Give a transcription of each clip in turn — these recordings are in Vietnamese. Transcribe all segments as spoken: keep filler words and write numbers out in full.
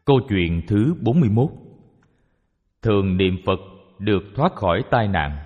Câu chuyện thứ bốn mươi mốt. Thường niệm Phật được thoát khỏi tai nạn.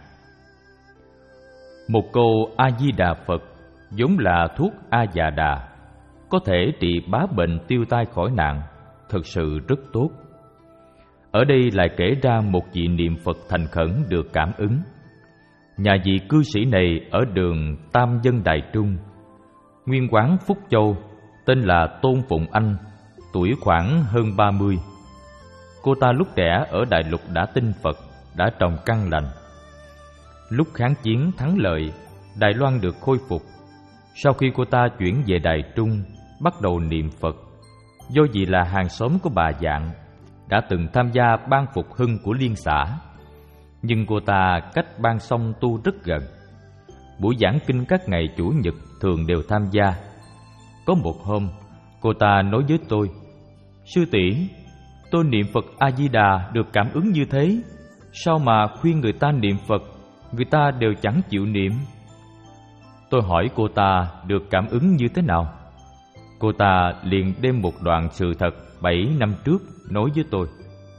Một câu A-di-đà Phật vốn là thuốc A-già đà, có thể trị bá bệnh tiêu tai khỏi nạn, thật sự rất tốt. Ở đây lại kể ra một vị niệm Phật thành khẩn được cảm ứng. Nhà vị cư sĩ này ở đường Tam Dân Đại Trung, nguyên quán Phúc Châu, tên là Tôn Phụng Anh, tuổi khoảng hơn ba mươi. Cô ta lúc trẻ ở Đại Lục đã tin Phật, đã trồng căn lành. Lúc kháng chiến thắng lợi, Đài Loan được khôi phục. Sau khi cô ta chuyển về Đài Trung, bắt đầu niệm Phật. Do vì là hàng xóm của bà Dạng, đã từng tham gia ban phục hưng của liên xã. Nhưng cô ta cách ban sông tu rất gần. Buổi giảng kinh các ngày Chủ nhật thường đều tham gia. Có một hôm, cô ta nói với tôi: "Sư tỷ, tôi niệm Phật A-di-đà được cảm ứng như thế, sao mà khuyên người ta niệm Phật, người ta đều chẳng chịu niệm?" Tôi hỏi cô ta được cảm ứng như thế nào. Cô ta liền đem một đoạn sự thật bảy năm trước nói với tôi.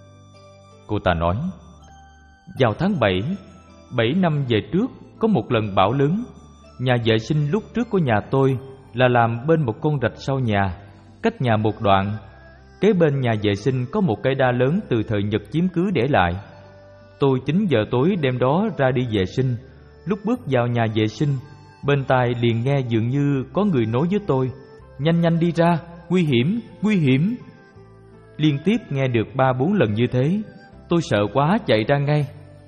Cô ta nói: "Vào tháng bảy, bảy năm về trước, có một lần bão lớn. Nhà vệ sinh lúc trước của nhà tôi là làm bên một con rạch sau nhà, cách nhà một đoạn. Kế bên nhà vệ sinh có một cây đa lớn từ thời Nhật chiếm cứ để lại. Tôi chín giờ tối đêm đó ra đi vệ sinh. Lúc bước vào nhà vệ sinh, bên tai liền nghe dường như có người nói với tôi: 'Nhanh nhanh đi ra, nguy hiểm, nguy hiểm.' Liên tiếp nghe được ba bốn lần như thế, tôi sợ quá chạy ra ngay.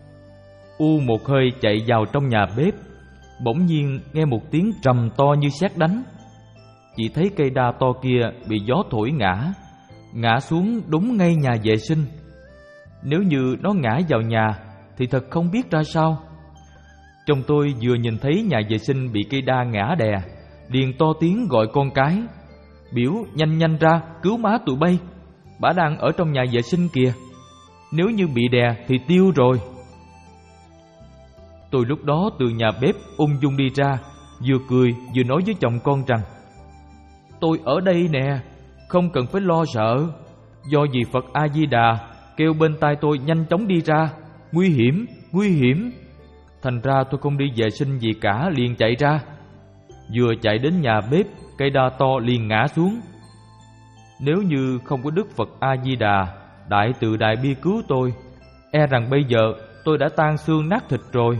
U một hơi chạy vào trong nhà bếp, bỗng nhiên nghe một tiếng trầm to như sét đánh. Chỉ thấy cây đa to kia bị gió thổi ngã, ngã xuống đúng ngay nhà vệ sinh. Nếu như nó ngã vào nhà thì thật không biết ra sao. Chồng tôi vừa nhìn thấy nhà vệ sinh bị cây đa ngã đè, liền to tiếng gọi con cái, biểu nhanh nhanh ra cứu má tụi bay, bả đang ở trong nhà vệ sinh kìa, nếu như bị đè thì tiêu rồi. Tôi lúc đó từ nhà bếp ung dung đi ra, vừa cười vừa nói với chồng con rằng: "Tôi ở đây nè, không cần phải lo sợ. Do vì Phật A-di-đà kêu bên tai tôi nhanh chóng đi ra, nguy hiểm, nguy hiểm. Thành ra tôi không đi vệ sinh gì cả, liền chạy ra. Vừa chạy đến nhà bếp, cây đa to liền ngã xuống. Nếu như không có Đức Phật A-di-đà đại từ đại bi cứu tôi, e rằng bây giờ tôi đã tan xương nát thịt rồi."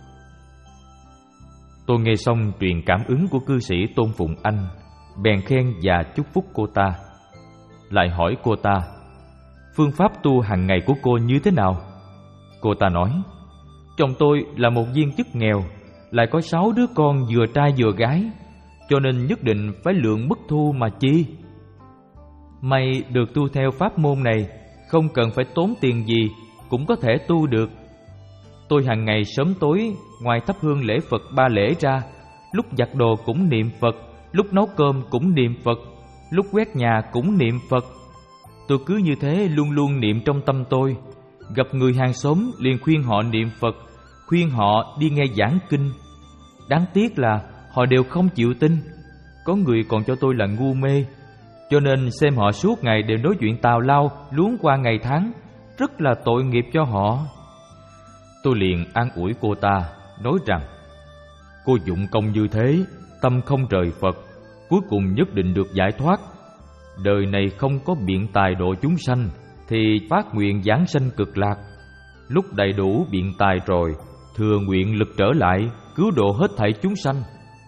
Tôi nghe xong truyền cảm ứng của cư sĩ Tôn Phụng Anh, bèn khen và chúc phúc cô ta. Lại hỏi cô ta: "Phương pháp tu hàng ngày của cô như thế nào?" Cô ta nói: "Chồng tôi là một viên chức nghèo, lại có sáu đứa con vừa trai vừa gái, cho nên nhất định phải lượng mức thu mà chi. May được tu theo pháp môn này, không cần phải tốn tiền gì cũng có thể tu được. Tôi hàng ngày sớm tối, ngoài thắp hương lễ Phật ba lễ ra, lúc giặt đồ cũng niệm Phật, lúc nấu cơm cũng niệm Phật, lúc quét nhà cũng niệm Phật. Tôi cứ như thế luôn luôn niệm trong tâm tôi. Gặp người hàng xóm liền khuyên họ niệm Phật, khuyên họ đi nghe giảng kinh. Đáng tiếc là họ đều không chịu tin. Có người còn cho tôi là ngu mê, cho nên xem họ suốt ngày đều nói chuyện tào lao, luống qua ngày tháng, rất là tội nghiệp cho họ." Tôi liền an ủi cô ta, nói rằng: "Cô dụng công như thế, tâm không rời Phật, cuối cùng nhất định được giải thoát. Đời này không có biện tài độ chúng sanh, thì phát nguyện giảng sanh cực lạc. Lúc đầy đủ biện tài rồi, thừa nguyện lực trở lại, cứu độ hết thảy chúng sanh."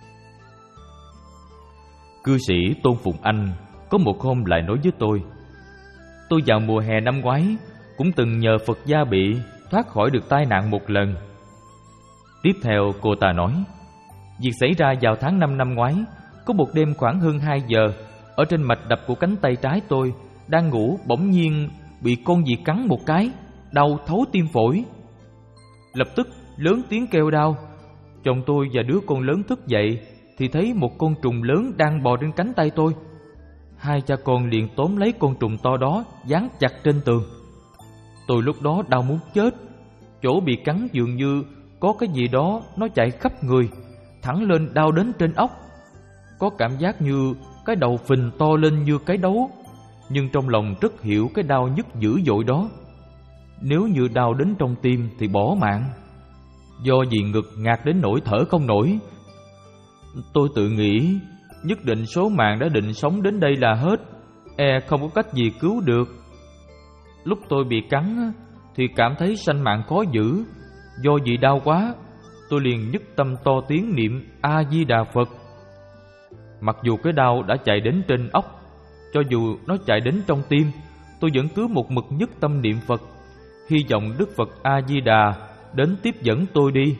Cư sĩ Tôn Phụng Anh có một hôm lại nói với tôi: "Tôi vào mùa hè năm ngoái cũng từng nhờ Phật gia bị thoát khỏi được tai nạn một lần." Tiếp theo cô ta nói: "Việc xảy ra vào tháng năm năm ngoái, có một đêm khoảng hơn hai giờ, ở trên mạch đập của cánh tay trái tôi, đang ngủ bỗng nhiên bị con gì cắn một cái, đau thấu tim phổi. Lập tức lớn tiếng kêu đau. Chồng tôi và đứa con lớn thức dậy thì thấy một con trùng lớn đang bò trên cánh tay tôi. Hai cha con liền tóm lấy con trùng to đó dán chặt trên tường. Tôi lúc đó đau muốn chết, chỗ bị cắn dường như có cái gì đó nó chạy khắp người, thẳng lên đau đến trên óc. Có cảm giác như cái đầu phình to lên như cái đấu. nhưng trong lòng rất hiểu cái đau nhức dữ dội đó. Nếu như đau đến trong tim thì bỏ mạng. Do vì ngực ngạt đến nỗi thở không nổi, tôi tự nghĩ nhất định số mạng đã định sống đến đây là hết, e không có cách gì cứu được. Lúc tôi bị cắn thì cảm thấy sanh mạng khó giữ. Do vì đau quá, tôi liền nhất tâm to tiếng niệm A Di Đà Phật. Mặc dù cái đau đã chạy đến trên óc, cho dù nó chạy đến trong tim, tôi vẫn cứ một mực nhất tâm niệm Phật, hy vọng Đức Phật A Di Đà đến tiếp dẫn tôi đi.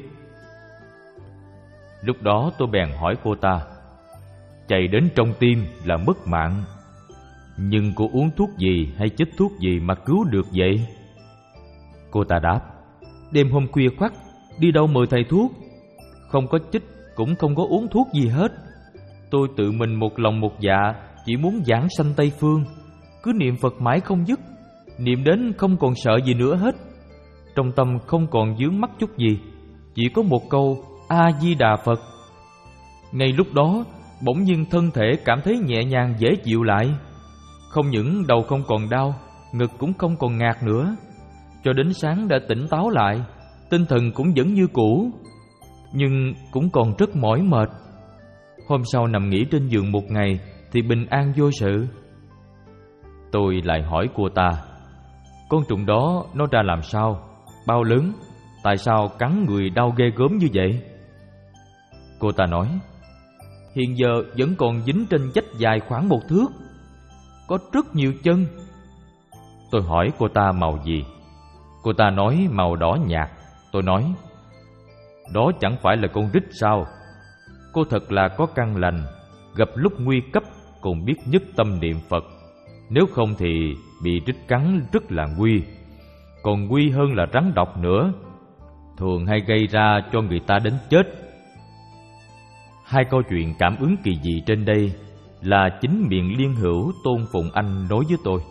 Lúc đó tôi bèn hỏi cô ta, chạy đến trong tim là mất mạng, nhưng cô uống thuốc gì hay chích thuốc gì mà cứu được vậy? Cô ta đáp, đêm hôm khuya khoắt đi đâu mời thầy thuốc, không có chích cũng không có uống thuốc gì hết. Tôi tự mình một lòng một dạ chỉ muốn giảng sanh Tây Phương, cứ niệm Phật mãi không dứt, niệm đến không còn sợ gì nữa hết. Trong tâm không còn vướng mắc chút gì, chỉ có một câu A Di Đà Phật. Ngay lúc đó bỗng nhiên thân thể cảm thấy nhẹ nhàng dễ chịu lại. Không những đầu không còn đau, ngực cũng không còn ngạt nữa. Cho đến sáng đã tỉnh táo lại, tinh thần cũng vẫn như cũ, nhưng cũng còn rất mỏi mệt. Hôm sau nằm nghỉ trên giường một ngày thì bình an vô sự. Tôi lại hỏi cô ta, con trùng đó nó ra làm sao, bao lớn, tại sao cắn người đau ghê gớm như vậy? Cô ta nói, hiện giờ vẫn còn dính trên vách dài khoảng một thước, có rất nhiều chân. Tôi hỏi cô ta màu gì? Cô ta nói màu đỏ nhạt. Tôi nói, đó chẳng phải là con rít sao? Cô thật là có căn lành, gặp lúc nguy cấp còn biết nhất tâm niệm Phật. Nếu không thì bị rít cắn rất là nguy, còn nguy hơn là rắn độc nữa, thường hay gây ra cho người ta đến chết. Hai câu chuyện cảm ứng kỳ dị trên đây là chính miệng Liên Hữu Tôn Phụng Anh nói với tôi.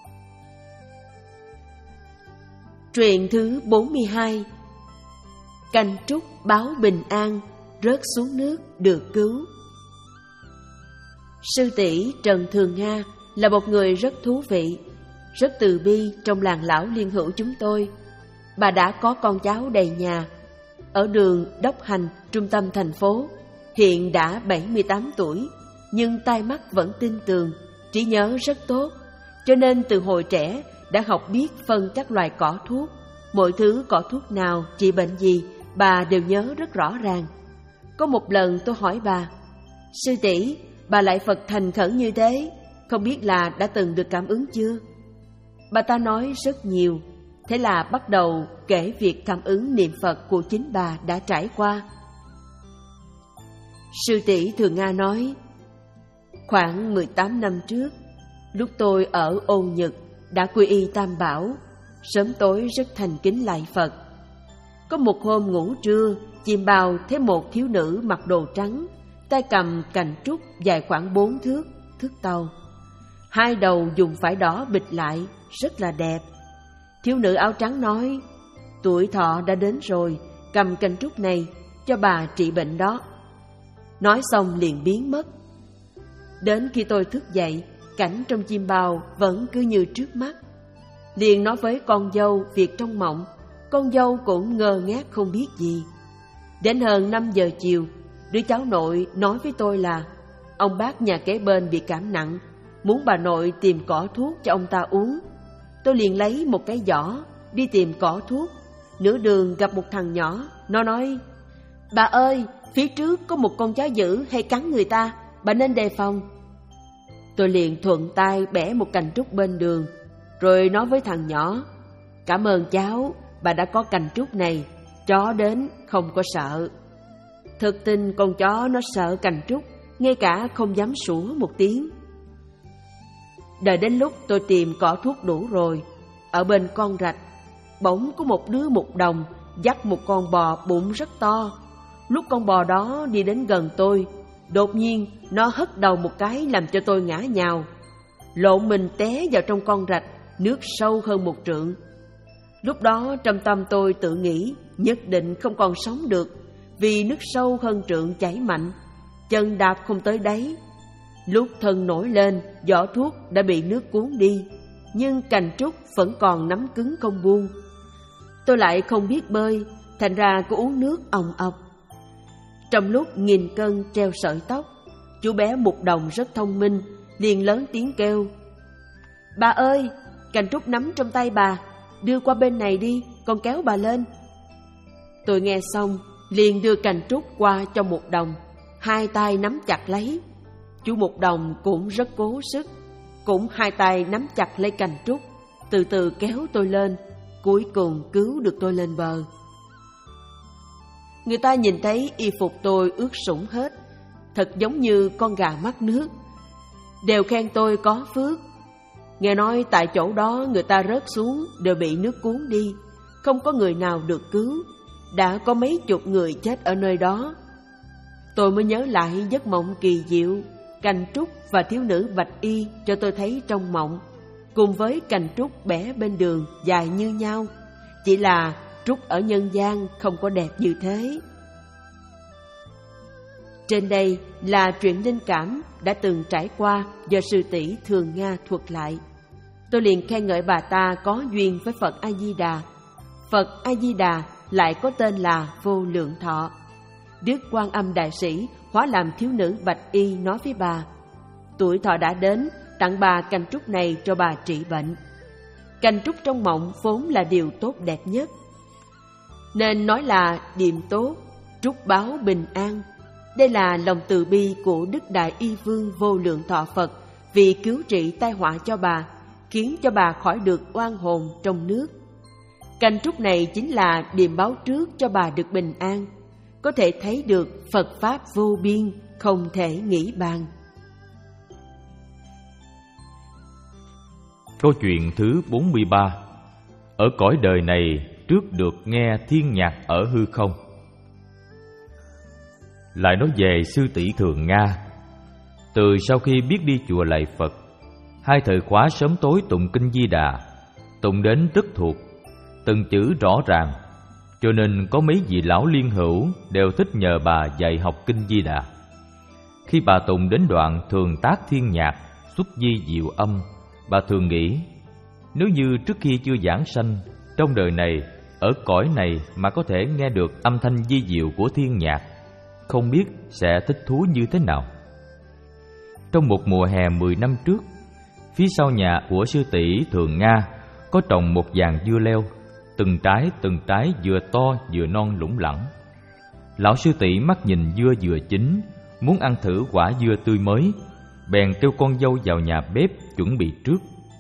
Truyện thứ bốn mươi hai. Canh trúc báo bình an, rớt xuống nước được cứu. Sư tỷ Trần Thường Nga là một người rất thú vị, rất từ bi trong làng lão Liên Hữu chúng tôi. Bà đã có con cháu đầy nhà. Ở đường Đốc Hành, trung tâm thành phố, hiện đã bảy mươi tám tuổi, nhưng tai mắt vẫn tinh tường, trí nhớ rất tốt. Cho nên từ hồi trẻ đã học biết phân các loài cỏ thuốc. Mọi thứ cỏ thuốc nào trị bệnh gì bà đều nhớ rất rõ ràng. Có một lần tôi hỏi bà, sư tỷ, bà lại Phật thành khẩn như thế, không biết là đã từng được cảm ứng chưa? Bà ta nói rất nhiều. Thế là bắt đầu kể việc cảm ứng niệm Phật của chính bà đã trải qua. Sư tỷ Thường Nga nói, khoảng mười tám năm trước, lúc tôi ở Ôn Nhật đã quy y Tam Bảo, sớm tối rất thành kính lạy Phật. Có một hôm ngủ trưa, chìm bào thấy một thiếu nữ mặc đồ trắng, tay cầm cành trúc dài khoảng bốn thước, thước tàu. Hai đầu dùng vải đỏ bịt lại, rất là đẹp. Thiếu nữ áo trắng nói, tuổi thọ đã đến rồi, cầm cành trúc này cho bà trị bệnh đó. Nói xong liền biến mất. Đến khi tôi thức dậy, cảnh trong chim bào vẫn cứ như trước mắt. Liền nói với con dâu việc trong mộng. Con dâu cũng ngơ ngác không biết gì. Đến hơn năm giờ chiều, đứa cháu nội nói với tôi là ông bác nhà kế bên bị cảm nặng, muốn bà nội tìm cỏ thuốc cho ông ta uống. Tôi liền lấy một cái giỏ đi tìm cỏ thuốc. Nửa đường gặp một thằng nhỏ, nó nói, bà ơi, phía trước có một con chó dữ hay cắn người ta, bà nên đề phòng. Tôi liền thuận tay bẻ một cành trúc bên đường, rồi nói với thằng nhỏ, cảm ơn cháu, bà đã có cành trúc này, chó đến không có sợ. Thực tình con chó nó sợ cành trúc, ngay cả không dám sủa một tiếng. Đợi đến lúc tôi tìm cỏ thuốc đủ rồi, ở bên con rạch, bỗng có một đứa mục đồng dắt một con bò bụng rất to. Lúc con bò đó đi đến gần tôi, đột nhiên nó hất đầu một cái làm cho tôi ngã nhào, lộn mình té vào trong con rạch, nước sâu hơn một trượng. Lúc đó trong tâm tôi tự nghĩ nhất định không còn sống được, vì nước sâu hơn trượng chảy mạnh, chân đạp không tới đáy. Lúc thân nổi lên, vỏ thuốc đã bị nước cuốn đi, nhưng cành trúc vẫn còn nắm cứng không buông. Tôi lại không biết bơi, thành ra cứ uống nước òng ọc. Trong lúc nghìn cân treo sợi tóc, chú bé Mục Đồng rất thông minh, liền lớn tiếng kêu: "Bà ơi, cành trúc nắm trong tay bà, đưa qua bên này đi, con kéo bà lên." Tôi nghe xong, liền đưa cành trúc qua cho Mục Đồng, hai tay nắm chặt lấy. Chú Mục Đồng cũng rất cố sức, cũng hai tay nắm chặt lấy cành trúc, từ từ kéo tôi lên, cuối cùng cứu được tôi lên bờ. Người ta nhìn thấy y phục tôi ướt sũng hết, thật giống như con gà mắc nước, đều khen tôi có phước. Nghe nói tại chỗ đó người ta rớt xuống đều bị nước cuốn đi, không có người nào được cứu, đã có mấy chục người chết ở nơi đó. Tôi mới nhớ lại giấc mộng kỳ diệu, cành trúc và thiếu nữ bạch y cho tôi thấy trong mộng, cùng với cành trúc bẻ bên đường dài như nhau, chỉ là trúc ở nhân gian không có đẹp như thế. Trên đây là truyện linh cảm đã từng trải qua do sư tỷ Thường Nga thuật lại. Tôi liền khen ngợi bà ta có duyên với Phật A Di Đà. Phật A Di Đà lại có tên là Vô Lượng Thọ. Đức Quan Âm Đại Sĩ hóa làm thiếu nữ bạch y nói với bà: tuổi thọ đã đến, tặng bà cành trúc này cho bà trị bệnh. Cành trúc trong mộng vốn là điều tốt đẹp nhất, nên nói là điềm tốt, trúc báo bình an. Đây là lòng từ bi của Đức Đại Y Vương Vô Lượng Thọ Phật vì cứu trị tai họa cho bà, khiến cho bà khỏi được oan hồn trong nước. Cành trúc này chính là điềm báo trước cho bà được bình an. Có thể thấy được Phật Pháp vô biên, không thể nghĩ bàn. Câu chuyện thứ bốn mươi ba. Ở cõi đời này trước được nghe thiên nhạc ở hư không. Lại nói về sư tỷ Thường Nga. Từ sau khi biết đi chùa lạy Phật, hai thời khóa sớm tối tụng kinh Di Đà, tụng đến rất thuộc, từng chữ rõ ràng, cho nên có mấy vị lão liên hữu đều thích nhờ bà dạy học kinh Di Đà. Khi bà tụng đến đoạn thường tác thiên nhạc, xuất di diệu âm, bà thường nghĩ, nếu như trước khi chưa giảng sanh, trong đời này, ở cõi này mà có thể nghe được âm thanh di diệu của thiên nhạc, không biết sẽ thích thú như thế nào. Trong một mùa hè mười năm trước, phía sau nhà của sư tỷ Thường Nga có trồng một giàn dưa leo, từng trái từng trái vừa to vừa non lủng lẳng. Lão sư tỷ mắt nhìn dưa vừa chín, muốn ăn thử quả dưa tươi mới, bèn kêu con dâu vào nhà bếp chuẩn bị trước.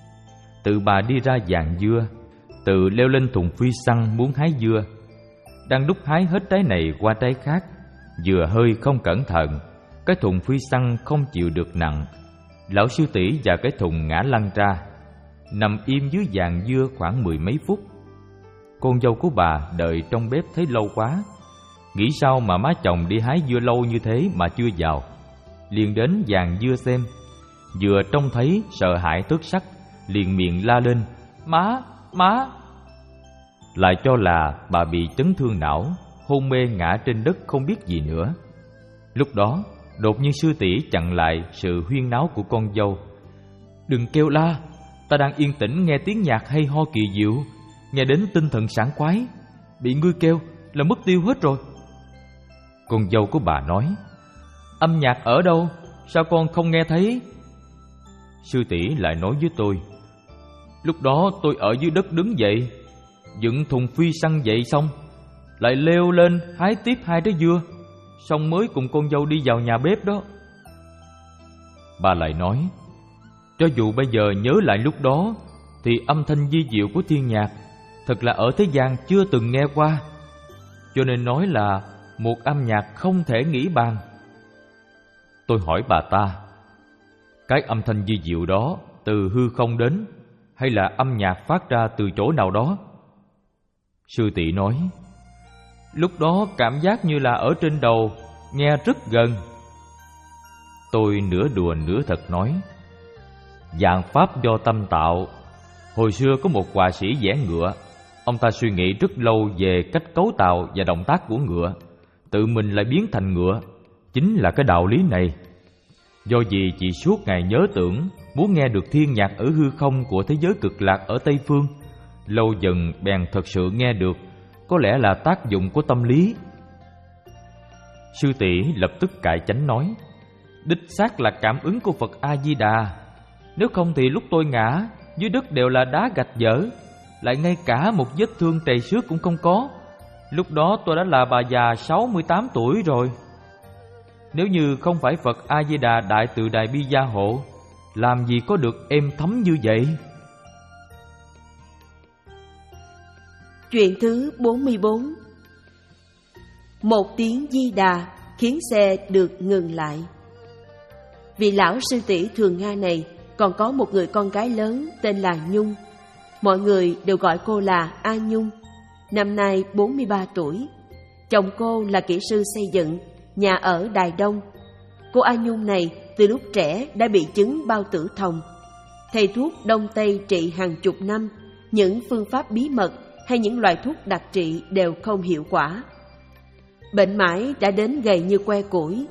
Tự bà đi ra giàn dưa, tự leo lên thùng phi xăng muốn hái dưa. Đang lúc hái hết trái này qua trái khác, vừa hơi không cẩn thận, cái thùng phi xăng không chịu được nặng, lão sư tỷ và cái thùng ngã lăn ra, nằm im dưới giàn dưa khoảng mười mấy phút. Con dâu của bà đợi trong bếp thấy lâu quá, nghĩ sao mà má chồng đi hái dưa lâu như thế mà chưa vào, liền đến giàn dưa xem. Vừa trông thấy sợ hãi tức sắc, liền miệng la lên: "Má, má!" Lại cho là bà bị chấn thương não, hôn mê ngã trên đất không biết gì nữa. Lúc đó đột nhiên sư tỷ chặn lại sự huyên náo của con dâu: "Đừng kêu la, ta đang yên tĩnh nghe tiếng nhạc hay ho kỳ diệu, nghe đến tinh thần sảng khoái, bị ngươi kêu là mất tiêu hết rồi." Con dâu của bà nói: "Âm nhạc ở đâu? Sao con không nghe thấy?" Sư tỷ lại nói với tôi: "Lúc đó tôi ở dưới đất đứng dậy, dựng thùng phi xăng dậy xong, lại leo lên hái tiếp hai trái dưa, xong mới cùng con dâu đi vào nhà bếp đó." Bà lại nói: "Cho dù bây giờ nhớ lại lúc đó, thì âm thanh di diệu của thiên nhạc thật là ở thế gian chưa từng nghe qua, cho nên nói là một âm nhạc không thể nghĩ bàn." Tôi hỏi bà ta: "Cái âm thanh di diệu đó từ hư không đến, hay là âm nhạc phát ra từ chỗ nào đó?" Sư tỷ nói: "Lúc đó cảm giác như là ở trên đầu, nghe rất gần." Tôi nửa đùa nửa thật nói: "Vạn pháp do tâm tạo. Hồi xưa có một họa sĩ vẽ ngựa, ông ta suy nghĩ rất lâu về cách cấu tạo và động tác của ngựa, tự mình lại biến thành ngựa, chính là cái đạo lý này. Do vì chị suốt ngày nhớ tưởng muốn nghe được thiên nhạc ở hư không của thế giới cực lạc ở Tây Phương, lâu dần bèn thật sự nghe được, có lẽ là tác dụng của tâm lý. Sư tỷ lập tức cải chánh nói: đích xác là cảm ứng của Phật A-di-đà. Nếu không thì lúc tôi ngã, dưới đất đều là đá gạch dở, lại ngay cả một vết thương trầy xước cũng không có. Lúc đó tôi đã là bà già sáu mươi tám tuổi rồi. Nếu như không phải Phật A-di-đà Đại Từ Đại Bi gia hộ, làm gì có được êm thấm như vậy. Chuyện thứ bốn mươi bốn. Một tiếng Di Đà khiến xe được ngừng lại. Vị lão sư tỷ Thường Nga này còn có một người con gái lớn tên là Nhung. Mọi người đều gọi cô là A Nhung. Năm nay bốn mươi ba tuổi. Chồng cô là kỹ sư xây dựng, nhà ở Đài Đông. Cô A Nhung này từ lúc trẻ đã bị chứng bao tử thòng. Thầy thuốc Đông Tây trị hàng chục năm, những phương pháp bí mật hay những loại thuốc đặc trị đều không hiệu quả. Bệnh mãi đã đến gầy như que củi.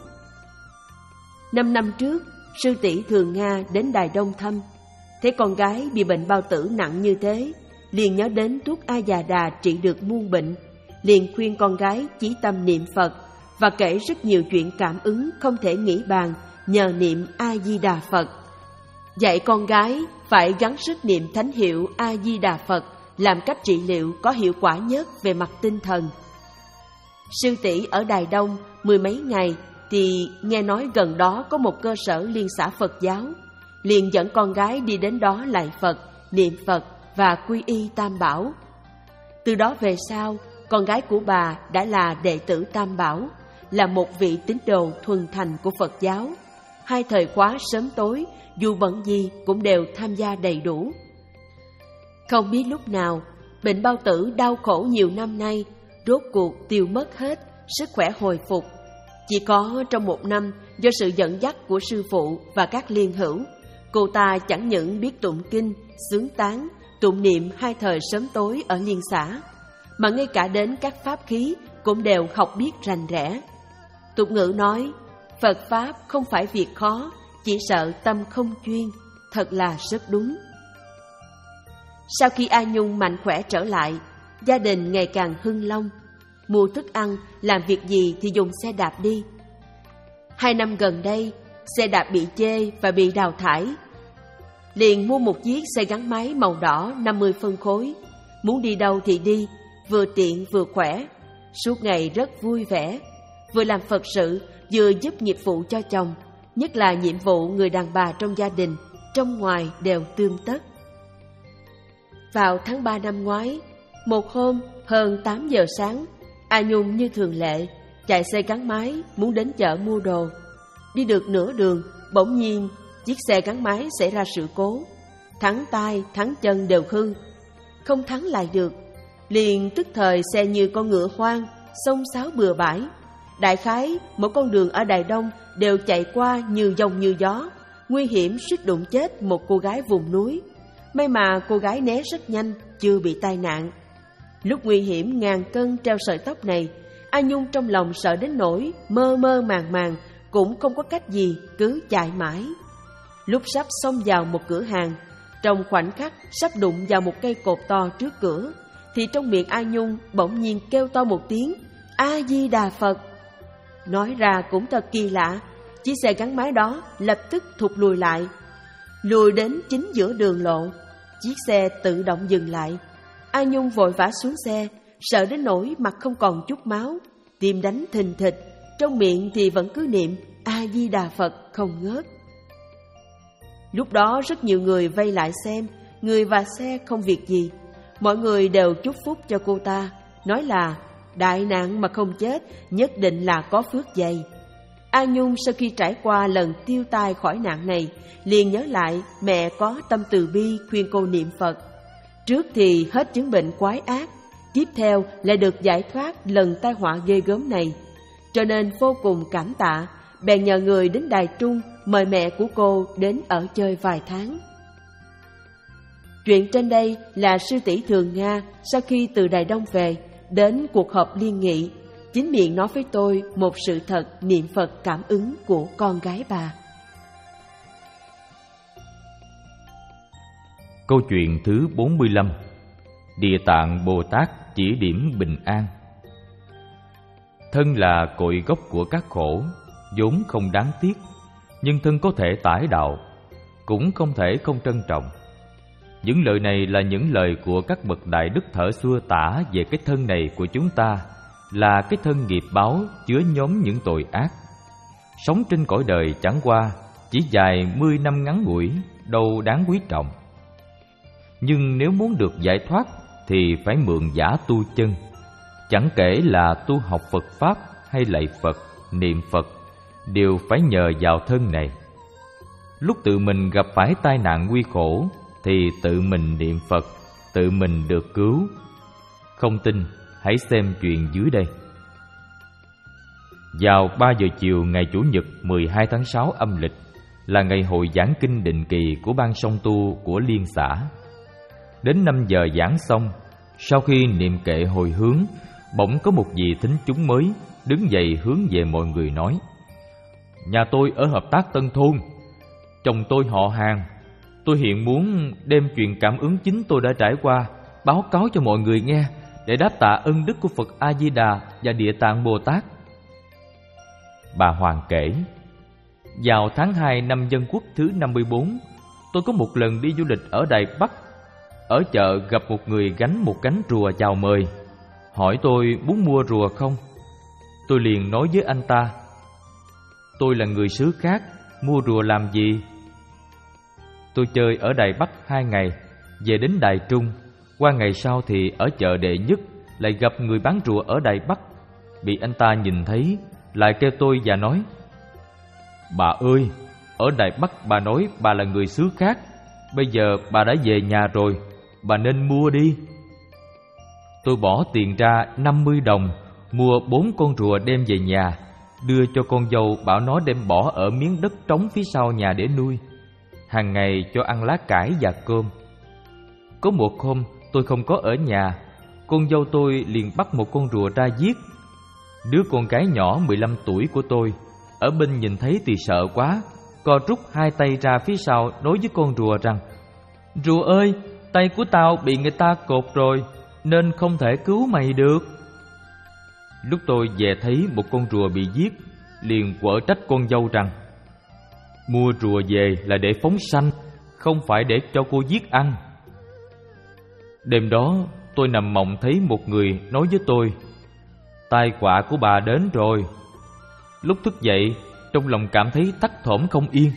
Năm năm trước, sư tỷ Thường Nga đến Đài Đông thăm. Thấy con gái bị bệnh bao tử nặng như thế, liền nhớ đến thuốc A Già Đà trị được muôn bệnh, liền khuyên con gái chí tâm niệm Phật và kể rất nhiều chuyện cảm ứng không thể nghĩ bàn nhờ niệm A Di Đà Phật. Dạy con gái phải gắng sức niệm thánh hiệu A Di Đà Phật làm cách trị liệu có hiệu quả nhất về mặt tinh thần. Sư tỷ ở Đài Đông mười mấy ngày thì nghe nói gần đó có một cơ sở liên xã Phật giáo, liền dẫn con gái đi đến đó lạy Phật, niệm Phật và quy y Tam Bảo. Từ đó về sau, con gái của bà đã là đệ tử Tam Bảo, là một vị tín đồ thuần thành của Phật giáo. Hai thời khóa sớm tối, dù bận gì cũng đều tham gia đầy đủ. Không biết lúc nào, bệnh bao tử đau khổ nhiều năm nay, rốt cuộc tiêu mất hết, sức khỏe hồi phục. Chỉ có trong một năm, do sự dẫn dắt của sư phụ và các liên hữu, cô ta chẳng những biết tụng kinh, xướng tán, tụng niệm hai thời sớm tối ở liên xã, mà ngay cả đến các pháp khí cũng đều học biết rành rẽ. Tục ngữ nói, Phật Pháp không phải việc khó, chỉ sợ tâm không chuyên, thật là rất đúng. Sau khi A Nhung mạnh khỏe trở lại, gia đình ngày càng hưng long. Mua thức ăn, làm việc gì thì dùng xe đạp đi. Hai năm gần đây, xe đạp bị chê và bị đào thải. Liền mua một chiếc xe gắn máy màu đỏ năm mươi phân khối. Muốn đi đâu thì đi, vừa tiện vừa khỏe. Suốt ngày rất vui vẻ, vừa làm Phật sự, vừa giúp nghiệp vụ cho chồng. Nhất là nhiệm vụ người đàn bà trong gia đình, trong ngoài đều tươm tất. Vào tháng ba năm ngoái, một hôm hơn tám giờ sáng, A Nhung như thường lệ chạy xe gắn máy muốn đến chợ mua đồ. Đi được nửa đường, bỗng nhiên chiếc xe gắn máy xảy ra sự cố, thắng tay thắng chân đều hư, không thắng lại được. Liền tức thời xe như con ngựa hoang xông xáo bừa bãi. Đại khái mỗi con đường ở Đài Đông đều chạy qua như dòng như gió, nguy hiểm suýt đụng chết một cô gái vùng núi. May mà cô gái né rất nhanh, chưa bị tai nạn. Lúc nguy hiểm ngàn cân treo sợi tóc này, A Nhung trong lòng sợ đến nỗi mơ mơ màng màng, cũng không có cách gì, cứ chạy mãi. Lúc sắp xông vào một cửa hàng, trong khoảnh khắc sắp đụng vào một cây cột to trước cửa, thì trong miệng A Nhung bỗng nhiên kêu to một tiếng A Di Đà Phật. Nói ra cũng thật kỳ lạ, chiếc xe gắn máy đó lập tức thụt lùi lại, lùi đến chính giữa đường lộ. Chiếc xe tự động dừng lại. A Nhung vội vã xuống xe, sợ đến nỗi mặt không còn chút máu, tim đánh thình thịch, trong miệng thì vẫn cứ niệm A Di Đà Phật không ngớt. Lúc đó rất nhiều người vây lại xem, người và xe không việc gì. Mọi người đều chúc phúc cho cô ta, nói là đại nạn mà không chết, nhất định là có phước dày. A Nhung sau khi trải qua lần tiêu tai khỏi nạn này, liền nhớ lại mẹ có tâm từ bi khuyên cô niệm Phật. Trước thì hết chứng bệnh quái ác, tiếp theo lại được giải thoát lần tai họa ghê gớm này. Cho nên vô cùng cảm tạ, bèn nhờ người đến Đài Trung mời mẹ của cô đến ở chơi vài tháng. Chuyện trên đây là sư tỷ Thường Nga sau khi từ Đài Đông về, đến cuộc họp liên nghị, chính miệng nói với tôi một sự thật niệm Phật cảm ứng của con gái bà. Câu chuyện thứ bốn mươi lăm. Địa Tạng Bồ Tát chỉ điểm bình an. Thân là cội gốc của các khổ, vốn không đáng tiếc, nhưng thân có thể tải đạo, cũng không thể không trân trọng. Những lời này là những lời của các bậc đại đức thở xưa tả về cái thân này của chúng ta, là cái thân nghiệp báo chứa nhóm những tội ác. Sống trên cõi đời chẳng qua chỉ vài mươi năm ngắn ngủi, đâu đáng quý trọng. Nhưng nếu muốn được giải thoát thì phải mượn giả tu chân. Chẳng kể là tu học Phật Pháp hay lạy Phật, niệm Phật, đều phải nhờ vào thân này. Lúc tự mình gặp phải tai nạn nguy khổ thì tự mình niệm Phật, tự mình được cứu. Không tin, hãy xem chuyện dưới đây. Vào ba giờ chiều ngày Chủ nhật mười hai tháng sáu âm lịch là ngày hội giảng kinh định kỳ của ban song tu của liên xã. Đến năm giờ giảng xong, sau khi niệm kệ hồi hướng, bỗng có một vị thính chúng mới đứng dậy hướng về mọi người nói: Nhà tôi ở Hợp Tác Tân Thôn, chồng tôi họ Hàng. Tôi hiện muốn đem chuyện cảm ứng chính tôi đã trải qua báo cáo cho mọi người nghe, để đáp tạ ân đức của Phật A Di Đà và Địa Tạng Bồ Tát. Bà Hoàng kể: Vào tháng hai năm Dân Quốc thứ năm mươi bốn, tôi có một lần đi du lịch ở Đài Bắc. Ở chợ gặp một người gánh một cánh rùa chào mời, hỏi tôi muốn mua rùa không. Tôi liền nói với anh ta: Tôi là người xứ khác, mua rùa làm gì? Tôi chơi ở Đài Bắc hai ngày, về đến Đài Trung. Qua ngày sau thì ở chợ Đệ Nhất lại gặp người bán rùa ở Đài Bắc. Bị anh ta nhìn thấy, lại kêu tôi và nói: Bà ơi, ở Đài Bắc bà nói bà là người xứ khác, bây giờ bà đã về nhà rồi, bà nên mua đi. Tôi bỏ tiền ra năm mươi đồng, mua bốn con rùa đem về nhà, đưa cho con dâu, bảo nó đem bỏ ở miếng đất trống phía sau nhà để nuôi. Hàng ngày cho ăn lá cải và cơm. Có một hôm tôi không có ở nhà, con dâu tôi liền bắt một con rùa ra giết. Đứa con gái nhỏ mười lăm tuổi của tôi ở bên nhìn thấy thì sợ quá, co rút hai tay ra phía sau nói với con rùa rằng: Rùa ơi, tay của tao bị người ta cột rồi, nên không thể cứu mày được. Lúc tôi về thấy một con rùa bị giết, liền quở trách con dâu rằng: Mua rùa về là để phóng sanh, không phải để cho cô giết ăn. Đêm đó tôi nằm mộng thấy một người nói với tôi: Tai họa của bà đến rồi. Lúc thức dậy, trong lòng cảm thấy thấp thỏm không yên.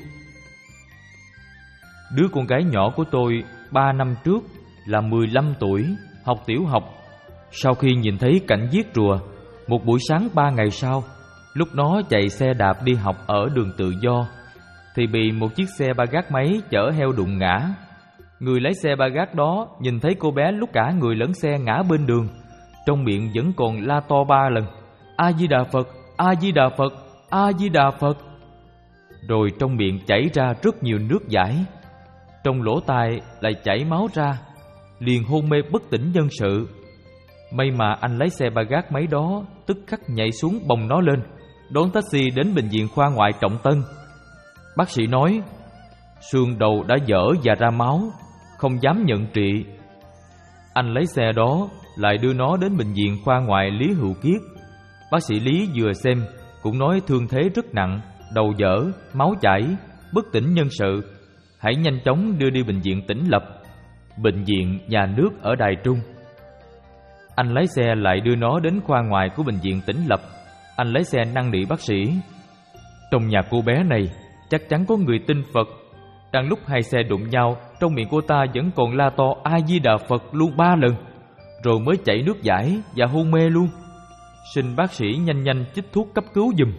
Đứa con gái nhỏ của tôi ba năm trước là mười lăm tuổi, học tiểu học. Sau khi nhìn thấy cảnh giết rùa, một buổi sáng ba ngày sau, lúc nó chạy xe đạp đi học ở đường Tự Do, thì bị một chiếc xe ba gác máy chở heo đụng ngã. Người lái xe ba gác đó nhìn thấy cô bé lúc cả người lẫn xe ngã bên đường, trong miệng vẫn còn la to ba lần: A Di Đà Phật, A Di Đà Phật, A Di Đà Phật. Rồi trong miệng chảy ra rất nhiều nước dãi, trong lỗ tai lại chảy máu ra, liền hôn mê bất tỉnh nhân sự. May mà anh lái xe ba gác máy đó tức khắc nhảy xuống bồng nó lên, đón taxi đến bệnh viện khoa ngoại Trọng Tân. Bác sĩ nói xương đầu đã vỡ và ra máu, không dám nhận trị. Anh lái xe đó lại đưa nó đến bệnh viện khoa ngoại Lý Hữu Kiết. Bác sĩ Lý vừa xem cũng nói thương thế rất nặng, đầu vỡ, máu chảy, bất tỉnh nhân sự, hãy nhanh chóng đưa đi bệnh viện Tỉnh Lập, bệnh viện nhà nước ở Đài Trung. Anh lái xe lại đưa nó đến khoa ngoại của bệnh viện Tỉnh Lập. Anh lái xe năn nỉ bác sĩ: Trong nhà cô bé này chắc chắn có người tin Phật. Đang lúc hai xe đụng nhau, trong miệng cô ta vẫn còn la to A Di Đà Phật luôn ba lần, rồi mới chảy nước dãi và hôn mê luôn. Xin bác sĩ nhanh nhanh chích thuốc cấp cứu giùm.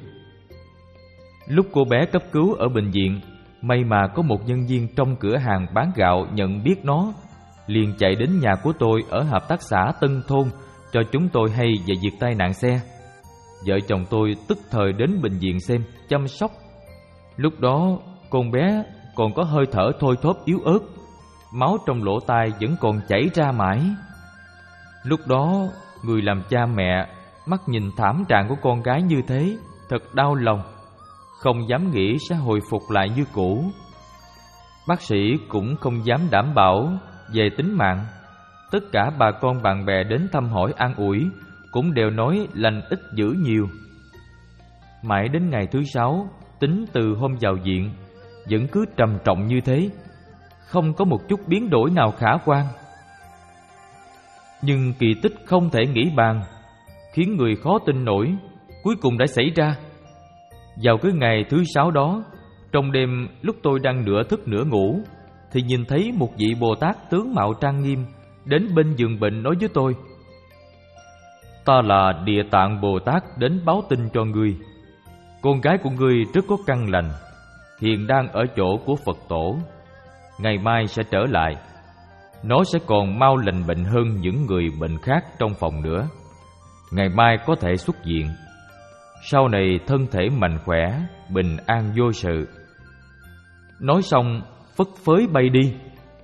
Lúc cô bé cấp cứu ở bệnh viện, may mà có một nhân viên trong cửa hàng bán gạo nhận biết nó, liền chạy đến nhà của tôi ở hợp tác xã Tân Thôn cho chúng tôi hay về việc tai nạn xe. Vợ chồng tôi tức thời đến bệnh viện xem, chăm sóc. Lúc đó con bé còn có hơi thở thôi thóp yếu ớt, máu trong lỗ tai vẫn còn chảy ra mãi. Lúc đó người làm cha mẹ mắt nhìn thảm trạng của con gái như thế, thật đau lòng, không dám nghĩ sẽ hồi phục lại như cũ. Bác sĩ cũng không dám đảm bảo về tính mạng. Tất cả bà con bạn bè đến thăm hỏi an ủi cũng đều nói lành ít dữ nhiều. Mãi đến ngày thứ sáu, tính từ hôm vào viện, vẫn cứ trầm trọng như thế, không có một chút biến đổi nào khả quan. Nhưng kỳ tích không thể nghĩ bàn, khiến người khó tin nổi, cuối cùng đã xảy ra. Vào cái ngày thứ sáu đó, trong đêm lúc tôi đang nửa thức nửa ngủ, thì nhìn thấy một vị Bồ Tát tướng mạo trang nghiêm đến bên giường bệnh nói với tôi: "Ta là Địa Tạng Bồ Tát đến báo tin cho ngươi. Con gái của ngươi rất có căn lành, hiện đang ở chỗ của Phật tổ. Ngày mai sẽ trở lại. Nó sẽ còn mau lành bệnh hơn những người bệnh khác trong phòng nữa. Ngày mai có thể xuất viện. Sau này thân thể mạnh khỏe, bình an vô sự." Nói xong phất phới bay đi.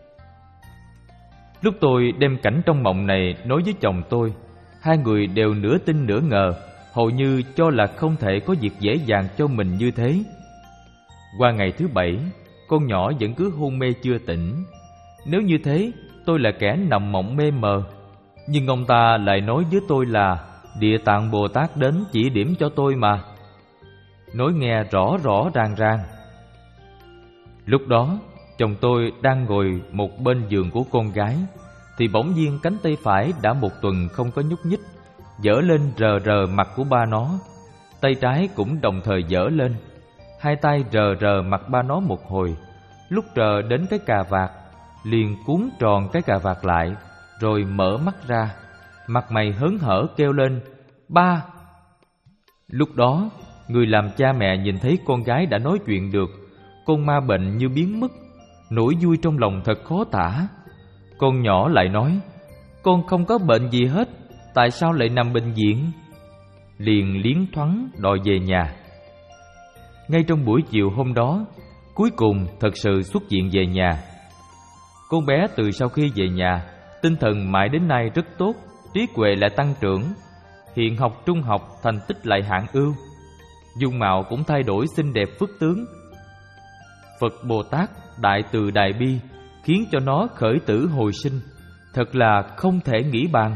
Lúc tôi đem cảnh trong mộng này nói với chồng tôi, hai người đều nửa tin nửa ngờ, hầu như cho là không thể có việc dễ dàng cho mình như thế. Qua ngày thứ bảy, con nhỏ vẫn cứ hôn mê chưa tỉnh. Nếu như thế, tôi là kẻ nằm mộng mê mờ. Nhưng ông ta lại nói với tôi là Địa Tạng Bồ Tát đến chỉ điểm cho tôi mà. Nói nghe rõ rõ ràng ràng. Lúc đó, chồng tôi đang ngồi một bên giường của con gái, thì bỗng nhiên cánh tay phải đã một tuần không có nhúc nhích giở lên rờ rờ mặt của ba nó. Tay trái cũng đồng thời giở lên. Hai tay rờ rờ mặt ba nó một hồi. Lúc rờ đến cái cà vạt, liền cuốn tròn cái cà vạt lại, rồi mở mắt ra, mặt mày hớn hở kêu lên: "Ba!" Lúc đó, người làm cha mẹ nhìn thấy con gái đã nói chuyện được, con ma bệnh như biến mất, nỗi vui trong lòng thật khó tả. Con nhỏ lại nói: "Con không có bệnh gì hết, tại sao lại nằm bệnh viện?" Liền liến thoáng đòi về nhà. Ngay trong buổi chiều hôm đó, cuối cùng thật sự xuất viện về nhà. Con bé từ sau khi về nhà, tinh thần mãi đến nay rất tốt, trí huệ lại tăng trưởng. Hiện học trung học, thành tích lại hạng ưu, dung mạo cũng thay đổi xinh đẹp phước tướng. Phật Bồ Tát đại từ đại bi khiến cho nó khởi tử hồi sinh, thật là không thể nghĩ bàn.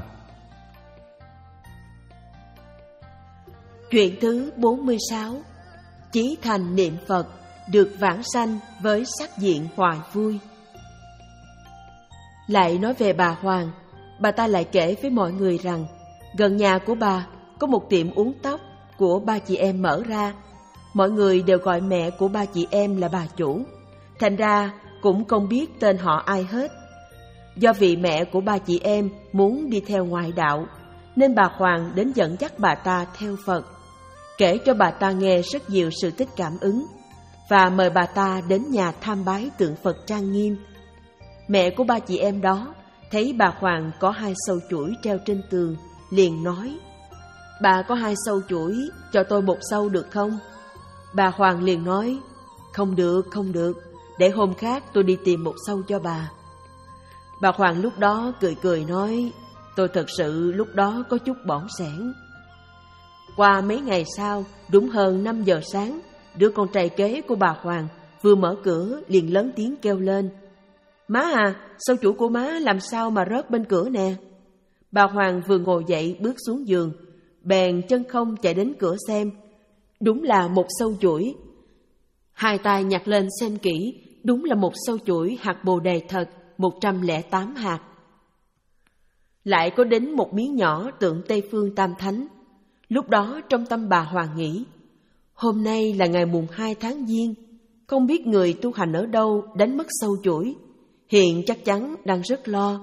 Chuyện thứ bốn mươi sáu. Chí thành niệm Phật, được vãng sanh với sắc diện hoài vui. Lại nói về bà Hoàng, bà ta lại kể với mọi người rằng gần nhà của bà có một tiệm uốn tóc của ba chị em mở ra. Mọi người đều gọi mẹ của ba chị em là bà chủ, thành ra cũng không biết tên họ ai hết. Do vị mẹ của ba chị em muốn đi theo ngoại đạo, nên bà Hoàng đến dẫn dắt bà ta theo Phật, kể cho bà ta nghe rất nhiều sự tích cảm ứng, và mời bà ta đến nhà tham bái tượng Phật trang nghiêm. Mẹ của ba chị em đó thấy bà Hoàng có hai sâu chuỗi treo trên tường, liền nói: "Bà có hai sâu chuỗi, cho tôi một sâu được không?" Bà Hoàng liền nói: "Không được, không được, để hôm khác tôi đi tìm một sâu cho bà." Bà Hoàng lúc đó cười cười nói: "Tôi thật sự lúc đó có chút bỏng sẻn." Qua mấy ngày sau, đúng hơn năm giờ sáng, đứa con trai kế của bà Hoàng vừa mở cửa liền lớn tiếng kêu lên: "Má à, sâu chuỗi của má làm sao mà rớt bên cửa nè?" Bà Hoàng vừa ngồi dậy bước xuống giường, bèn chân không chạy đến cửa xem. Đúng là một sâu chuỗi. Hai tay nhặt lên xem kỹ, đúng là một sâu chuỗi hạt bồ đề thật, một trăm lẻ tám hạt. Lại có đến một miếng nhỏ tượng Tây Phương Tam Thánh. Lúc đó trong tâm bà Hoàng nghĩ: hôm nay là ngày mùng hai tháng Giêng, không biết người tu hành ở đâu đánh mất sâu chuỗi, hiện chắc chắn đang rất lo.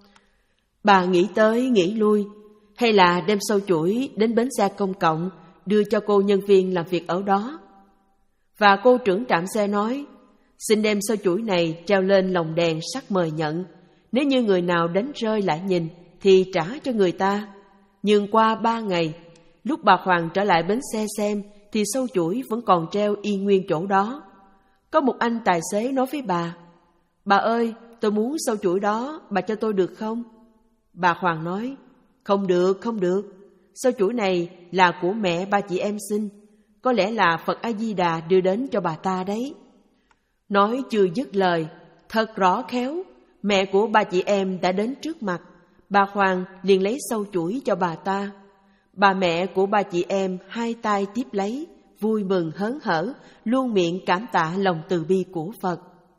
Bà nghĩ tới nghĩ lui, hay là đem sâu chuỗi đến bến xe công cộng đưa cho cô nhân viên làm việc ở đó. Và cô trưởng trạm xe nói: "Xin đem sâu chuỗi này treo lên lồng đèn sắc mời nhận, nếu như người nào đánh rơi lại nhìn thì trả cho người ta." Nhưng qua ba ngày, lúc bà Hoàng trở lại bến xe xem thì sâu chuỗi vẫn còn treo y nguyên chỗ đó. Có một anh tài xế nói với bà: "Bà ơi, tôi muốn sâu chuỗi đó, bà cho tôi được không?" Bà Hoàng nói: "Không được, không được. Sâu chuỗi này là của mẹ ba chị em xin, có lẽ là Phật A Di Đà đưa đến cho bà ta đấy." Nói chưa dứt lời, thật rõ khéo, mẹ của ba chị em đã đến trước mặt. Bà Hoàng liền lấy sâu chuỗi cho bà ta. Bà mẹ của ba chị em hai tay tiếp lấy, vui mừng hớn hở, luôn miệng cảm tạ lòng từ bi của Phật.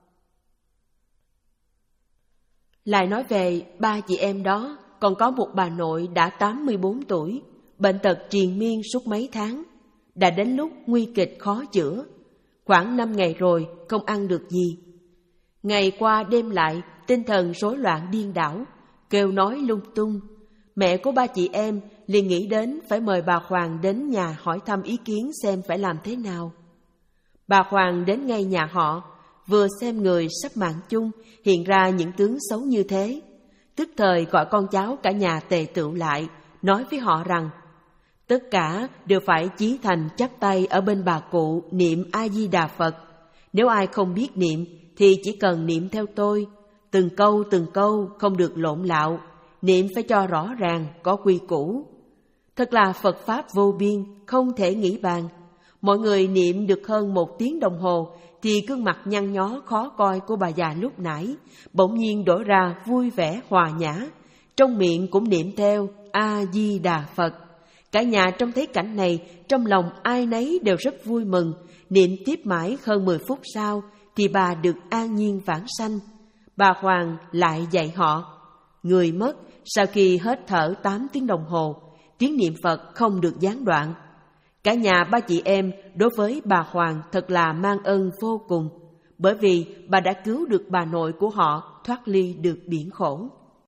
Lại nói về ba chị em đó, còn có một bà nội đã tám mươi bốn tuổi, bệnh tật triền miên suốt mấy tháng. Đã đến lúc nguy kịch khó chữa, khoảng năm ngày rồi không ăn được gì. Ngày qua đêm lại, tinh thần rối loạn điên đảo, kêu nói lung tung. Mẹ của ba chị em liền nghĩ đến phải mời bà Hoàng đến nhà hỏi thăm ý kiến xem phải làm thế nào. Bà Hoàng đến ngay nhà họ, vừa xem người sắp mạng chung hiện ra những tướng xấu như thế, tức thời gọi con cháu cả nhà tề tựu lại, nói với họ rằng tất cả đều phải chí thành chắp tay ở bên bà cụ niệm A-di-đà Phật. Nếu ai không biết niệm thì chỉ cần niệm theo tôi, từng câu từng câu không được lộn lạo, niệm phải cho rõ ràng, có quy củ. Thật là Phật Pháp vô biên, không thể nghĩ bàn. Mọi người niệm được hơn một tiếng đồng hồ thì gương mặt nhăn nhó khó coi của bà già lúc nãy bỗng nhiên đổi ra vui vẻ hòa nhã, trong miệng cũng niệm theo A-di-đà Phật. Cả nhà trông thấy cảnh này, trong lòng ai nấy đều rất vui mừng. Niệm tiếp mãi hơn mười phút sau thì bà được an nhiên vãng sanh. Bà Hoàng lại dạy họ, người mất sau khi hết thở tám tiếng đồng hồ, tiếng niệm Phật không được gián đoạn. Cả nhà ba chị em đối với bà Hoàng thật là mang ơn vô cùng, bởi vì bà đã cứu được bà nội của họ thoát ly được biển khổ.